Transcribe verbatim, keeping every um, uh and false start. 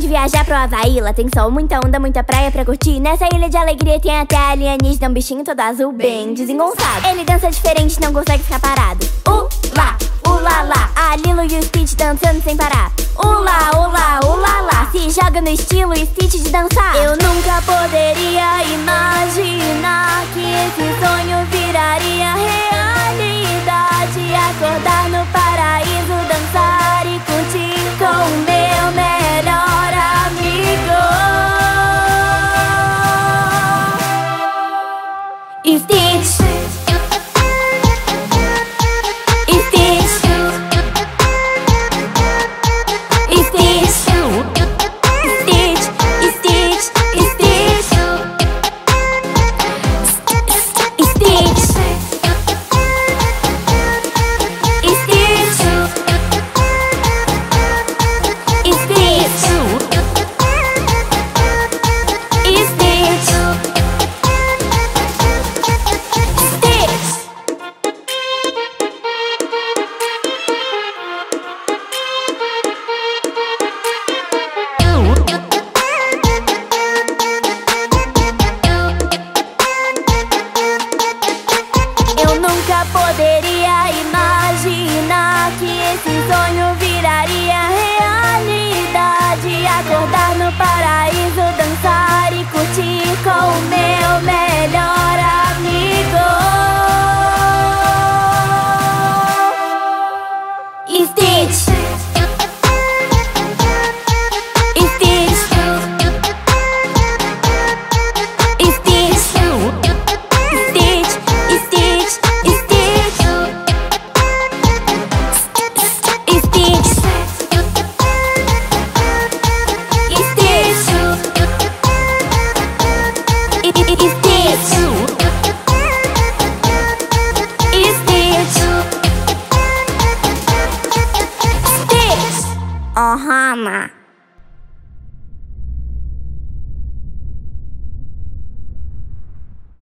de viajar pro Havaí. Lá tem sol, muita onda, muita praia pra curtir. Nessa ilha de alegria tem até alienígena, um bichinho todo azul, bem desengonçado. Ele dança diferente, não consegue ficar parado. Uh, lá, uh, lá, lá. A Lilo e o Stitch dançando sem parar. Uh, lá, uh, lá, uh, lá, lá. Se joga no estilo Stitch de dançar. Eu nunca poderia imaginar que esse sonho viraria realidade. Acordar no paraíso, dançar e curtir com o meu melhor amigo. Stitch, poderia imaginar que esse sonho viraria realidade. Acordar no paraíso, dançar e curtir com o meu melhor amigo. Stitch, Ohana.